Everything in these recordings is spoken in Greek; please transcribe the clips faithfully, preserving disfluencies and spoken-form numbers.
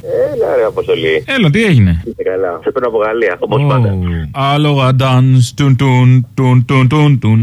Έλα, ρε Αποστολή. Έλα, τι έγινε? Καλά. Σε παίρνω από Γαλλία, όπως oh. πάντα. Άλογα dance, τουν τουν τουν τουν τουν τουν.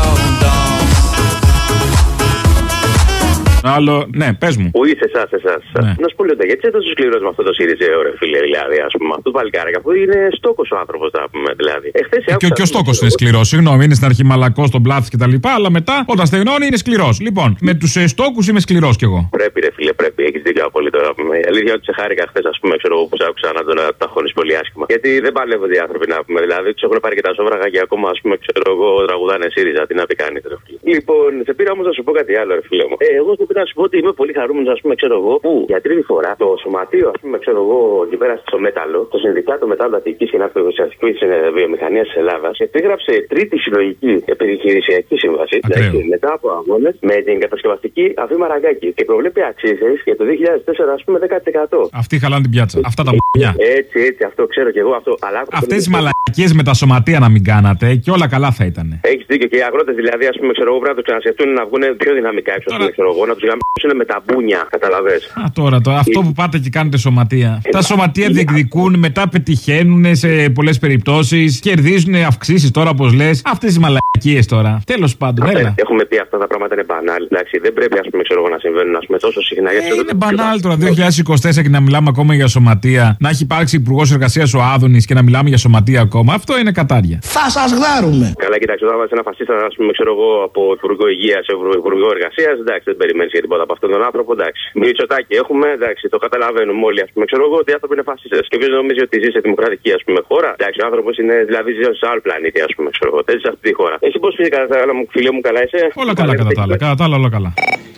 Άλλο, ναι, πες μου. Πού είσαι, εσάς, εσάς. Ναι. Να σου πω λίγο, γιατί είσαι τόσο σκληρός με αυτό το ΣΥΡΙΖΑ, ρε φίλε, δηλαδή, ας πούμε. Αυτό το παλικάρι, αφού είναι στόκος ο άνθρωπος, θα πούμε, δηλαδή. Εχθές ε, και, και ο στόκος είναι σκληρός, συγγνώμη, είναι στην αρχή μαλακός, τον πλάθος και τα λοιπά, αλλά μετά, όταν στεγνώνει, είναι σκληρός. Λοιπόν, με τους ε, στόκους είμαι σκληρός κι εγώ. Πρέπει, ρε φίλε, πρέπει, έχεις δίκιο απολύτως. Η αλήθεια ότι σε χάρηκα χθες, ας πούμε, ξέρω εγώ που άκουσα να τον ταχώνεις πολύ άσχημα. Γιατί δεν παλεύονται οι άνθρωποι, να πούμε, δηλαδή, τους έχουν πάρει και τα σόβραγα και ακόμα, ας πούμε, ξέρω εγώ, τραγουδάνε ΣΥΡΙΖΑ, τι να πει κάνετε, ρε φίλε. Λοιπόν, σε πήρα όμως να σου πω κάτι άλλο, ρε φίλε μου. Ε, εγώ σου πήρα να σου πω ότι είμαι πολύ χαρούμενος, ας πούμε, ξέρω εγώ, που για τρίτη φορά το σωματείο, ας πούμε, ξέρω εγώ, εκεί πέρα στο Μέταλλο, το Συνδικάτο Μεταλλατικής και Ναυτοκοστιακής Βιομηχανίας της Ελλάδας, επίγραψε τρίτη συλλογική επιχειρησιακή σύμβαση δηλαδή, μετά από αγώνες με την κατασκευαστική Αφή Μαραγκάκη και προβλέπει αξίσεις για το δύο χιλιάδες τέσσερα, ας πούμε, δέκα τοις εκατό. Αυτοί χαλάνε την πιάτσα. Αυτά τα μπ***ια. Έτσι, έτσι, αυτό ξέρω κι εγώ. Αυτό, αυτές τις μαλακίες με τα σωματεία να μην κάνατε και όλα καλά θα ήταν. Έχεις δίκιο και οι αγρότες δηλαδή, ας πούμε, ξέρω εγώ, πρέπει να το ξανασκεφτούν να βγουν πιο δυναμικά έξω, ας πούμε, ξέρω εγώ, να τους γαμίσουν με τα μπούνια, καταλαβες. Α, τώρα, τώρα, αυτό που πάτε και κάνετε σωματεία. Τα σωματεία διεκδικούν, μετά πετυχαίνουν σε πολλές περιπτώσεις, κερδίζουν αυξήσεις τώρα, όπως λες. Αυτές οι μαλακίες τώρα. Τέλος πάντων, έλα. Έχουμε πει αυτά τα πράγματα είναι μπανάλ. Εντάξει, δεν πρέπει, ας πούμε, ξέρω εγώ, να συμβαίνουν, ας πούμε, τόσο συχνά. Ε, είναι μπανάλ τώρα, δύο χιλιάδες είκοσι τέσσερα και να μιλάμε ακόμα για σωματεία. Να έχει υπάρξει υπουργός εργασίας ο Άδωνης και να μιλάμε για σωματεία ακόμα. Αυτό είναι κατάρια. Θα σας γδάρουμε. Καλά, κοιτάξτε, όταν βάζει ένα φασίστα, ας πούμε, ξέρω εγώ, από Υπουργό Υγείας σε Υπουργό Εργασίας, εντάξει, δεν περιμένεις για τίποτα από αυτόν τον άνθρωπο, εντάξει. Μητσοτάκη έχουμε, εντάξει, το καταλαβαίνουμε όλοι, ας πούμε, ξέρω εγώ, ότι οι άνθρωποι είναι φασίστες. Και ποιος νομίζει ότι ζει σε δημοκρατική, ας πούμε, χώρα. Εντάξει, ο άνθρωπος είναι, δηλαδή, ζει σε άλλο πλανήτη, ας πούμε, ξέρω εγώ. Δεν ζει σε αυτή τη χώρα. Εσύ πώς φύγει κατά τα άλλα, φίλε μου, καλά είσαι? Όλα καλά, κατά τα άλλα. Κατά τα άλλα, όλα καλά.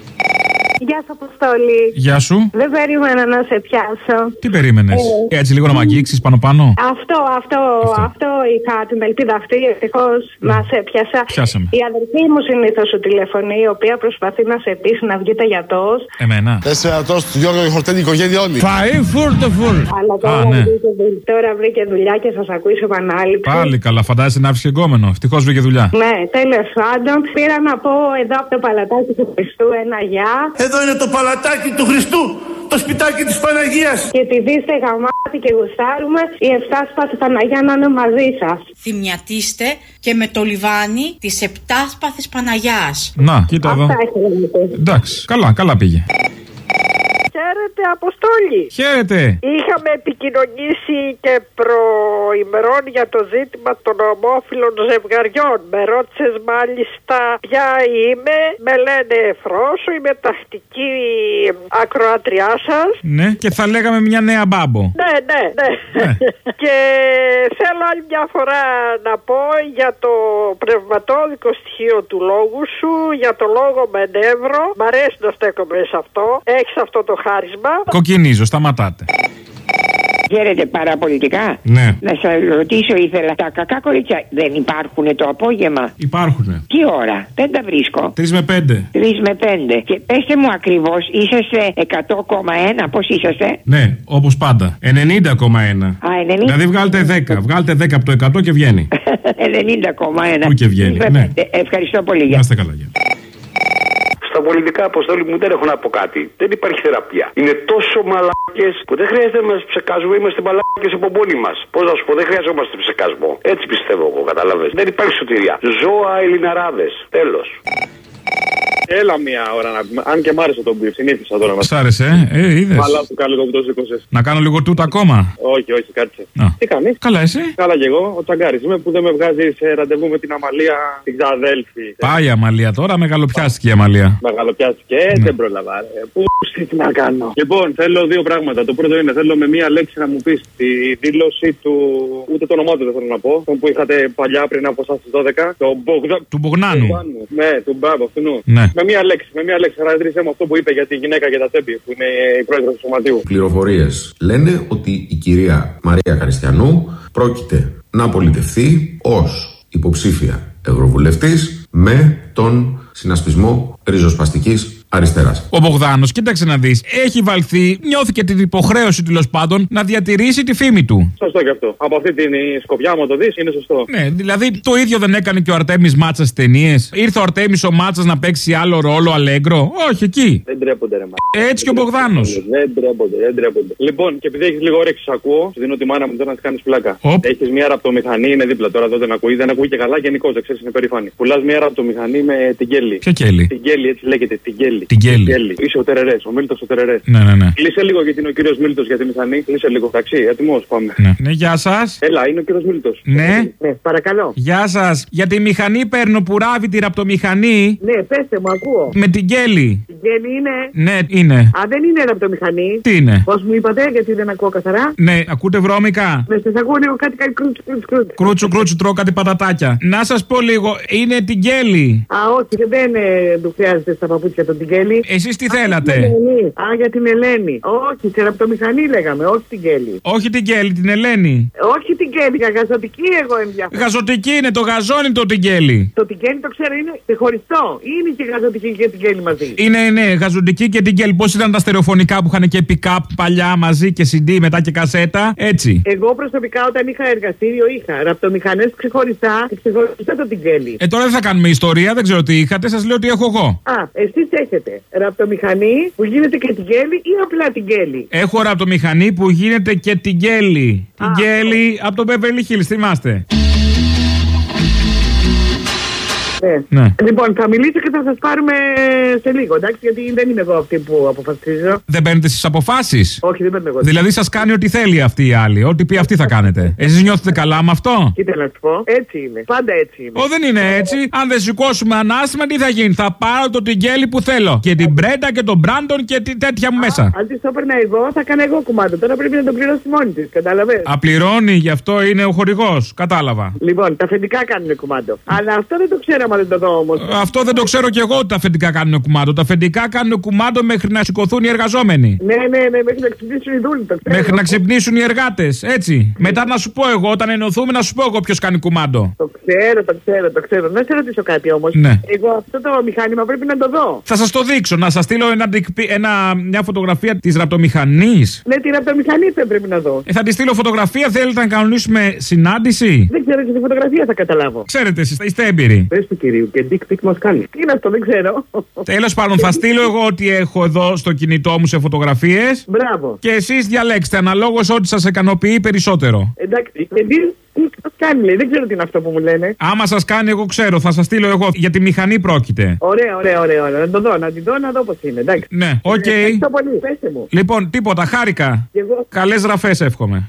Γεια σου, Αποστόλη. Γεια σου. Δεν περίμενα να σε πιάσω. Τι περίμενες? Ε. Έτσι λίγο να μ' αγγίξεις πάνω πάνω. Αυτό, αυτό, αυτό, αυτό είχα την ελπίδα αυτή. Ευτυχώς mm. να σε πιάσα. Πιάσαμε. Η αδερφή μου συνήθως σου τηλεφωνεί, η οποία προσπαθεί να σε πείσει να βγείτε γιατός. Εμένα. Τέσσερα τόστ, Γιώργο, η χορτένη οικογένεια όλοι. Φαΐ φούρτο φουρ. Αλλά τώρα, Α, ναι. βρήκε, τώρα βρήκε δουλειά και θα σας ακούει σε επανάληψη. Πάλι καλά, φαντάζεσαι να βρεις εγκόμενο. Ευτυχώς βρήκε δουλειά. Ναι, τέλος πάντων. Πήρα να πω εδώ από το παλατάκι του Χριστού ένα γεια. Εδώ είναι το παλατάκι του Χριστού, το σπιτάκι της Παναγίας. Και επειδή είστε γαμάτι και γουστάρουμε, η Εφτάσπαθη Παναγιά να είναι μαζί σας. Θυμιατίστε και με το λιβάνι της Επτάσπαθης Παναγιάς. Να, κοίτα εδώ. Εντάξει, καλά, καλά πήγε. Χαίρετε, Αποστόλη. Χαίρετε. Είχαμε επικοινωνήσει και προημερών για το ζήτημα των ομόφυλων ζευγαριών. Με ρώτησες μάλιστα ποια είμαι. Με λένε Φρόσο, είμαι τακτική ακροατριά σας. Ναι, και θα λέγαμε μια νέα μπάμπο. Ναι, ναι, ναι. ναι. Και θέλω άλλη μια φορά να πω για το πνευματόδικο στοιχείο του λόγου σου, για το λόγο με νεύρο. Μ' αρέσει να στέκομαι σε αυτό. Έχεις αυτό το χάρισμα. Κοκκινίζω, σταματάτε. Ξέρετε παραπολιτικά. Ναι. Να σας ρωτήσω ήθελα, τα κακά κορίτσια δεν υπάρχουν το απόγευμα? Υπάρχουνε. Τι ώρα? Δεν τα βρίσκω. Τρεις με πέντε. Τρεις με πέντε. Και πέστε μου ακριβώς, είσαστε εκατό κόμμα ένα, πώς είσαστε? Ναι, όπως πάντα. ενενήντα κόμμα ένα. Α, ενενήντα. Δηλαδή βγάλτε δέκα. Βγάλτε δέκα από το εκατό και βγαίνει. ενενήντα κόμμα ένα. Πού και βγαίνει. Ναι. Ευχαριστώ πολύ. Να είστε καλά. Για. Στα πολιτικά, Αποστόλη μου, δεν έχω να πω κάτι. Δεν υπάρχει θεραπεία. Είναι τόσο μαλάκες που δεν χρειάζεται να μας ψεκάζουμε. Είμαστε μαλάκες από μόνοι μας. Πώς να σου πω, δεν χρειαζόμαστε ψεκασμό. Έτσι πιστεύω εγώ, καταλαβες. Δεν υπάρχει σωτηρία. Ζώα Ελληναράδες. Τέλος. Έλα μία ώρα να πούμε. Αν και μ' άρεσε τον μπιφ, συνήθισα τώρα. Σ' άρεσε, ε, ε είδες. Αλλά του κάνω λίγο που το σήκωσες. Να κάνω λίγο τούτα ακόμα. Όχι, όχι, κάτσε. Α. Τι κάνεις? Καλά, εσύ. Καλά κι εγώ. Ο Τσαγκάρης είμαι που δεν με βγάζει σε ραντεβού με την Αμαλία, την ξαδέλφη. Πάει η Αμαλία τώρα, μεγαλοπιάστηκε η Αμαλία. Μεγαλοπιάστηκε, ε, δεν πρόλαβα. Ε, πού τι να κάνω. Λοιπόν, θέλω δύο πράγματα. Το πρώτο είναι θέλω με μία λέξη να μου πεις τη δήλωση του. Ούτε το όνομά του δεν θέλω να πω. Τον που είχατε παλιά πριν από εσάς στις δώδεκα. Το Μπογδα... Του Μπογνάνου. Ναι, του Μπάμπα αυτού. Ναι. Με μία λέξη, με μία λέξη. Χαρακτήρισε με αυτό που είπε για τη γυναίκα και τα τέμπη, που είναι η πρόεδρος του σωματείου. Πληροφορίες λένε ότι η κυρία Μαρία Καριστιανού πρόκειται να πολιτευθεί ως υποψήφια ευρωβουλευτής με τον συνασπισμό ριζοσπαστικής αριστεράς. Ο Μπογδάνος, κοίταξε να δεις, έχει βαλθεί, νιώθηκε την υποχρέωση τέλος πάντων να διατηρήσει τη φήμη του. Σωστό και αυτό. Από αυτή την σκοπιά μου το δεις, είναι σωστό. Ναι, δηλαδή το ίδιο δεν έκανε και ο Αρτέμις Μάτσας στις ταινίες. Ήρθε ο Αρτέμις ο Μάτσας να παίξει άλλο ρόλο, αλέγκρο. Όχι, εκεί. Δεν τρέπονται, ρε μα. Έτσι και ο Μπογδάνος. Δεν τρέπονται, δεν τρέπονται. Λοιπόν, και επειδή έχεις λίγο όρεξη, ακούω, σου δίνω τη μάνα μου τώρα να τη κάνεις πλάκα. Οπ. Έχεις μια ραπτομηχανή, είναι δίπλα τώρα, εδώ δεν ακούει, δεν ακούει και καλά γενικώ, δεν ξέρεις, είναι περήφανη. Πουλάς μια ραπτομηχανή με την Κέλλη. Ποια Κέλλη? Την Κέλλη, έτσι λέγεται, την Κέλλη. Την Κέλλη. Είσαι ο Τερερές, ο Μίλτος ο Τερερές. Ναι, ναι, ναι. Κλείσε λίγο γιατί είναι ο κύριος Μίλτος για τη μηχανή. Κλείσε λίγο. Εντάξει, έτοιμος, πάμε. Ναι, ναι, γεια σας. Έλα, είναι ο κύριος Μίλτος. Ναι. Ναι, παρακαλώ. Γεια σας. Για τη μηχανή παίρνω που ράβει τη ραπτομηχανή. Ναι, πέστε μου, ακούω. Με την Κέλλη. Την Κέλλη είναι. Ναι, είναι. Α, δεν είναι ραπτομηχανή. Τι είναι? Πώς μου είπατε, γιατί δεν ακούω καθαρά. Ναι, ακούτε βρώμικα. Με σας ακούω λίγο κάτι, κάτι κρούτσου, κρούτσου, κρούτσου. Κρούτσου, κρούτσου, τρώω κάτι πατατάκια. Να σας πω λίγο, είναι την Κέλλη. Α, όχι, δεν ε, του χρειάζεται στα παπούτσια τον την Κέλλη. Εσείς τι Α, θέλατε? την Ελένη. Α, για την Ελένη. Όχι, σε ραπτομηχανή λέγαμε, όχι την Κέλλη. Όχι την Κέλλη, την Ελένη. Όχι την Κέλλη, για γαζωτική εγώ ενδιαφέρον. Γαζωτική είναι, το γαζόνι το την Κέλλη. Το την Κέλλη το ξέρω, είναι ξεχωριστό. Ή είναι και γαζωτική και την Κέλλη μαζί. Είναι, ναι, γαζοντική και την Κέλλη. Πώς ήταν τα στερεοφωνικά που είχαν και pick-up παλιά μαζί και σι ντι μετά και κασέτα, έτσι. Εγώ προσωπικά όταν είχα εργαστήριο είχα ραπτομηχανές ξεχωριστά και ξεχωριστά το την Κέλλη. Ε, τώρα δεν θα κάνουμε ιστορία, δεν ξέρω τι είχατε, σας λέω τι έχω εγώ. Α, εσείς έχετε ραπτομηχανή που γίνεται και την Κέλλη ή απλά την Κέλλη? Έχω ραπτομηχανή που γίνεται και την Κέλλη. Την Κέλλη από τον Beverly Hills, θυμάστε. Ναι. Ναι. Λοιπόν, θα μιλήσω και θα σας πάρουμε σε λίγο, εντάξει, γιατί δεν είμαι εγώ αυτή που αποφασίζω. Δεν παίρνετε στις αποφάσεις. Όχι, δεν παίρνω εγώ. Δηλαδή σας κάνει ό,τι θέλει αυτή η άλλη. Ό,τι πει αυτή θα κάνετε. Εσείς νιώθετε καλά με αυτό? Κοίτα να σου πω, έτσι είμαι. Πάντα έτσι είμαι. Ω, δεν είναι έτσι. Αν δεν σηκώσουμε ανάστημα, τι θα γίνει? Θα πάρω το τιγκέλι που θέλω. Και την Μπρέντα και τον Μπράντον και την τέτοια μου μέσα. Αν τη το έπαιρνα εγώ, θα κάνω εγώ κουμάντο. Τώρα πρέπει να τον πληρώσει μόνη τη, κατάλαβε. Απληρώνει, γι' αυτό είναι ο χορηγός. Κατάλαβα. Λοιπόν, τα αφεντικά κάνουν κουμάντο. Αλλά αυτό δεν το ξέρω, μα δεν το δω όμως. Αυτό δεν το ξέρω κι εγώ ότι τα αφεντικά κάνουν κουμάντο. Τα αφεντικά κάνουν κουμάντο μέχρι να σηκωθούν οι εργαζόμενοι. Ναι, ναι, ναι, μέχρι να ξυπνήσουν οι δούλοι. Το ξέρω. Μέχρι να ξυπνήσουν οι εργάτες. Έτσι. Μετά να σου πω εγώ, όταν ενωθούμε, να σου πω εγώ ποιος κάνει κουμάντο. Το ξέρω, το ξέρω, το ξέρω. Να σε ρωτήσω κάτι όμως. Ναι. Εγώ αυτό το μηχάνημα πρέπει να το δω. Θα σας το δείξω. Να σας στείλω ένα, ένα, μια φωτογραφία της ραπτομηχανής. Ναι, την ραπτομηχανή δεν πρέπει να δω. Ε, θα τη στείλω φωτογραφία. Θέλετε να κανονίσουμε συνάντηση? Δεν ξέρω και τη φωτογραφία θα καταλάβω. Ξέρετε, εσείς είστε έμπειροι. Πες του κυρίου και dick pic μας κάνει. Τι είναι αυτό, δεν ξέρω. Τέλος πάντων, θα στείλω εγώ ό,τι έχω εδώ στο κινητό μου σε φωτογραφίες. Μπράβο. Και εσείς διαλέξτε αναλόγως ό,τι σας ικανοποιεί περισσότερο. Εντάξει, και τι μας κάνει, λέει. Δεν ξέρω τι είναι αυτό που μου λένε. Άμα σας κάνει, εγώ ξέρω. Θα σας στείλω εγώ. Για τη μηχανή πρόκειται. Ωραία, ωραία, ωραία, ωραία. Να το δω, να την δω, να δω πώς είναι. Εντάξει. Ναι, οκ. Okay. Ευχαριστώ πολύ, πέστε μου. Λοιπόν, τίποτα, χάρηκα. Καλές ραφές εύχομαι.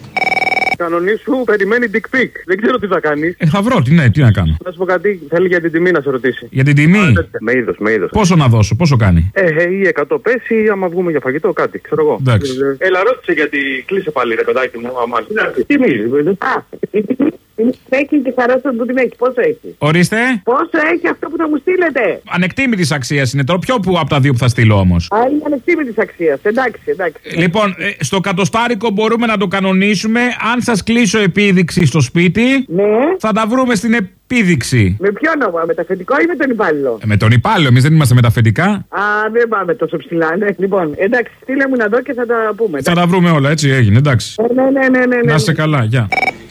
Κανονίσου περιμένει dick pic. Δεν ξέρω τι θα κάνει. Ε, θα βρω, τι, ναι, τι να κάνω. Να σου πω κάτι, θέλει για την τιμή να σε ρωτήσει. Για την τιμή? Α, με είδος, με είδος. Πόσο να δώσω, πόσο κάνει? Ε, ε, ή εκατό πέσει, ή άμα βγούμε για φαγητό, κάτι, ξέρω εγώ. Εντάξει. Έλα, ρώτησε γιατί κλείσε πάλι, ρε παιδάκι μου, αμάν. Τι μίλησε, Α, έχει και χαρά που την έχει. Πόσο έχει? Ορίστε. Πόσο έχει αυτό που θα μου στείλετε? Ανεκτήμητης αξίας είναι. Τώρα ποιο που από τα δύο που θα στείλω όμως? Α, είναι ανεκτήμητης αξίας. Εντάξει, εντάξει. Λοιπόν, ε, στο κατοστάρικο μπορούμε να το κανονίσουμε. Αν σας κλείσω επίδειξη στο σπίτι, ναι, θα τα βρούμε στην επίδειξη. Με ποιο νόμο, με τα αφεντικό ή με τον υπάλληλο? Ε, με τον υπάλληλο, εμείς δεν είμαστε με τα αφεντικά. Α, δεν πάμε τόσο ψηλά, ναι. Λοιπόν, εντάξει, στείλε μου να δω και θα τα πούμε. Θα τα βρούμε όλα, έτσι έγινε, εντάξει. Ε, ναι, ναι, ναι, ναι, ναι. Να είσαι καλά, γεια.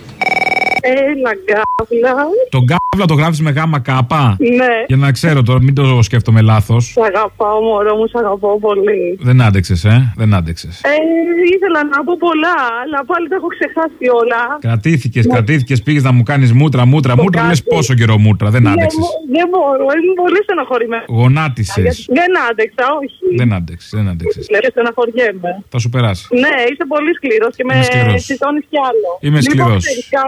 Έλα, γκάβλα. Τον γκάβλα το γράφεις με γάμα κάπα? Ναι. Για να ξέρω τώρα, μην το σκέφτομαι λάθος. Σ' αγαπάω, μωρό μου, σ' αγαπάω πολύ. Δεν άντεξες, ε, δεν άντεξες. Ε, ήθελα να πω πολλά, αλλά πάλι τα έχω ξεχάσει όλα. Κρατήθηκες, ναι. κρατήθηκες, πήγες να μου κάνεις μούτρα, μούτρα, το μούτρα. Λες πόσο καιρό μούτρα, δεν άντεξες. Ναι, δεν μπορώ, ήμουν πολύ στεναχωρημένη. Γονάτισες. Δεν άντεξα, όχι. Δεν άντεξες, δεν άντεξες. Και στεναχωριέμαι. Θα σου περάσει. Ναι, είσαι πολύ σκληρός και με συζώνεις κι άλλο. Είμαι σκληρός.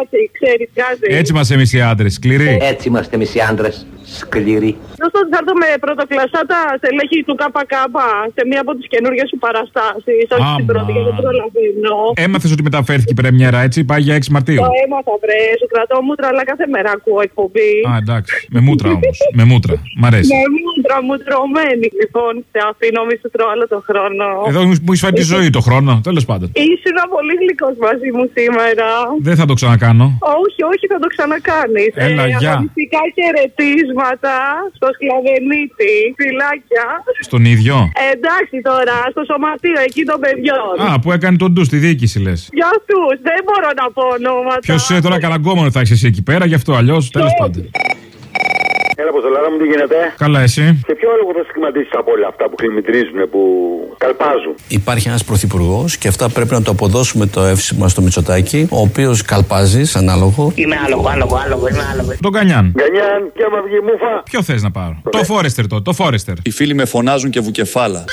Έτσι είμαστε εμείς οι άντρες, σκληροί. Έτσι είμαστε εμείς οι άντρες, σκληροί. Δώστε ότι θα έρθω με πρωτοκλασσά τα στελέχη του ΚΚ σε μία από τις καινούργιες σου παραστάσεις. Όχι στην πρώτη, γιατί δεν προλαβαίνω. Έμαθες ότι μεταφέρθηκε η πρεμιέρα, έτσι, πάει για έξι Μαρτίου. Το έμαθα, βρε. Σου κρατώ μούτρα, αλλά κάθε μέρα ακούω εκπομπή. Α, εντάξει. Με μούτρα όμως. Με μούτρα. Μ' αρέσει. Με μούτρα, μουτρωμένη. Λοιπόν, σε αφήνω, μη σου τρώω άλλο το χρόνο. Εδώ μου έχει φάει τη ζωή το χρόνο, τέλος πάντων. Ήσουν πολύ γλυκός μαζί μου σήμερα. Δεν θα το ξανακάνω. Όχι, όχι, θα το ξανακάνεις. Έλα, ε, γεια. Αγωνιστικά χαιρετίσματα. χρήματα στο Σκλαβενίτη, φυλάκια. Στον ίδιο. Ε, εντάξει τώρα, στο σωματείο εκεί των παιδιών. Α, που έκανε τον ντου στη διοίκηση, λες. Για αυτούς, δεν μπορώ να πω ονόματα. Ποιος ε, τώρα καλαγκόμενο θα έχεις εσύ εκεί πέρα, γι' αυτό αλλιώς, τέλος πάντων. Έλα, Αποστολάρα μου, τι γίνεται? Καλά, εσύ. Και ποιο λόγο θα σχηματίσεις από όλα αυτά που κλιμητρίζουν, που καλπάζουν? Υπάρχει ένας πρωθυπουργός και αυτά πρέπει να το αποδώσουμε το εύσημα στο Μητσοτάκη, ο οποίος καλπάζει σαν άλογο. Είμαι άλογο, άλογο, άλογο, είμαι άλογο. Τον Γκανιάν. Γκανιάν, και άμα βγει μούφα. Ποιο θες να πάρω? Το Φόρεστερ, το, το Φόρεστερ. Οι φίλοι με φωνάζουν και βουκεφάλα.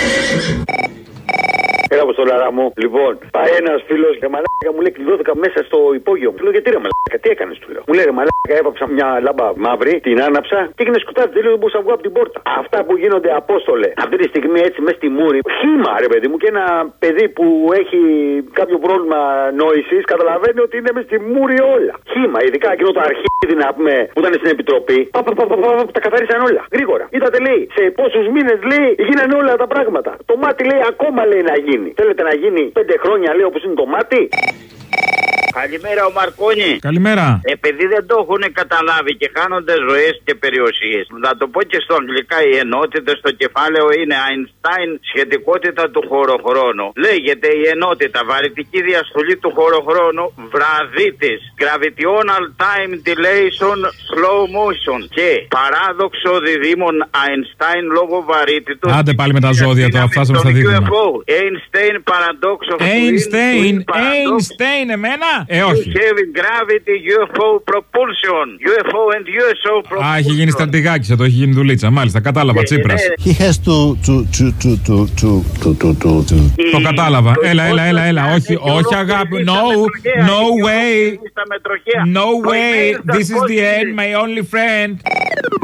Έλα, Αποστολάρα μου. Λοιπόν, πάει ένα φίλο και μαλάκα μου λέει: κλειδώθηκα μέσα στο υπόγειο. Του λέω: γιατί ρε μαλάκα, τι έκανε, του λέω. Μου λέει: ρε μαλάκα, έβαψα μια λάμπα μαύρη, την άναψα και έγινε σκουτάκι. Δεν λέω: δεν μπορούσα να βγω από την πόρτα. Αυτά που γίνονται, Απόστολε, αυτή τη στιγμή έτσι μέσα στη μούρη. Χήμα, ρε παιδί μου, και ένα παιδί που έχει κάποιο πρόβλημα νόηση καταλαβαίνει ότι είναι μέσα στη μούρη όλα. Χήμα, ειδικά εκείνο το αρχίδι να πούμε που ήταν στην επιτροπή. Πα, πα, πα, πα, πα, τα καθαρίσαν όλα. Γρήγορα. Είδατε, λέει, σε πόσου μήνε λέει γίνανε όλα τα πράγματα. Το μάτι λέει ακόμα λέει να γίνει. Θέλετε να γίνει πέντε χρόνια, λέει, όπως είναι το μάτι. Καλημέρα, ο Μαρκόνι. Καλημέρα. Επειδή δεν το έχουν καταλάβει και χάνονται ζωές και περιουσίες, να το πω και στο αγγλικά, οι ενότητες στο κεφάλαιο είναι Einstein, σχετικότητα του χωροχρόνου. Λέγεται η ενότητα, βαρυτική διαστολή του χωροχρόνου, βραδίτης, gravitational time dilation, slow motion και παράδοξο διδήμων Einstein λόγω βαρύτητος. Άντε πάλι με τα ζώδια τώρα, φτάσαμε στα δίδυμα. Einstein παραδόξο. Einstein, Einstein, εμένα. Ε, όχι. Gravity, γιου εφ ο propulsion, γιου εφ ο and γιου ες ο propulsion. Α, έχει γίνει στρατηγάκι, το έχει γίνει δουλίτσα. Μάλιστα, κατάλαβα, Τσίπρας. He has to, to, to, to, to, to, to, to, to. Το κατάλαβα. Έλα, έλα, έλα, έλα. Όχι, όχι, αγάπη. No, no way. No way. This is the end, my only friend.